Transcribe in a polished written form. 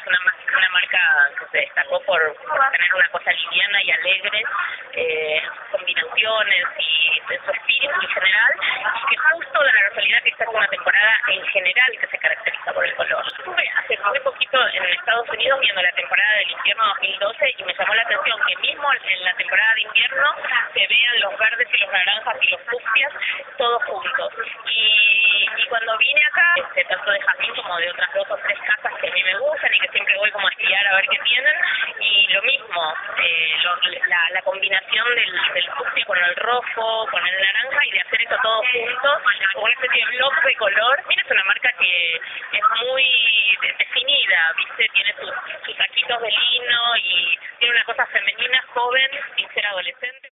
una marca que se destacó por tener una cosa liviana y alegre, combinaciones y de su espíritu en general, y que justo da la casualidad que esta es una temporada en general que se caracteriza por el color. Estuve hace muy poquito en Estados Unidos viendo la temporada del invierno 2012 y me llamó la atención que mismo en la temporada de invierno se vean los verdes y los naranjas y los fucsias todos juntos. Y cuando vine acá, tanto de jazmín como de otras 2 o 3 casas que a mí me gustan y que siempre voy como a espiar a ver qué tienen, y lo mismo, la combinación del fucsia con el rojo, con el naranja, y de hacer eso todo junto, una especie de bloque de color. Mira, es una marca que es muy definida, ¿viste? Tiene sus saquitos de lino y tiene una cosa femenina, joven, sin ser adolescente.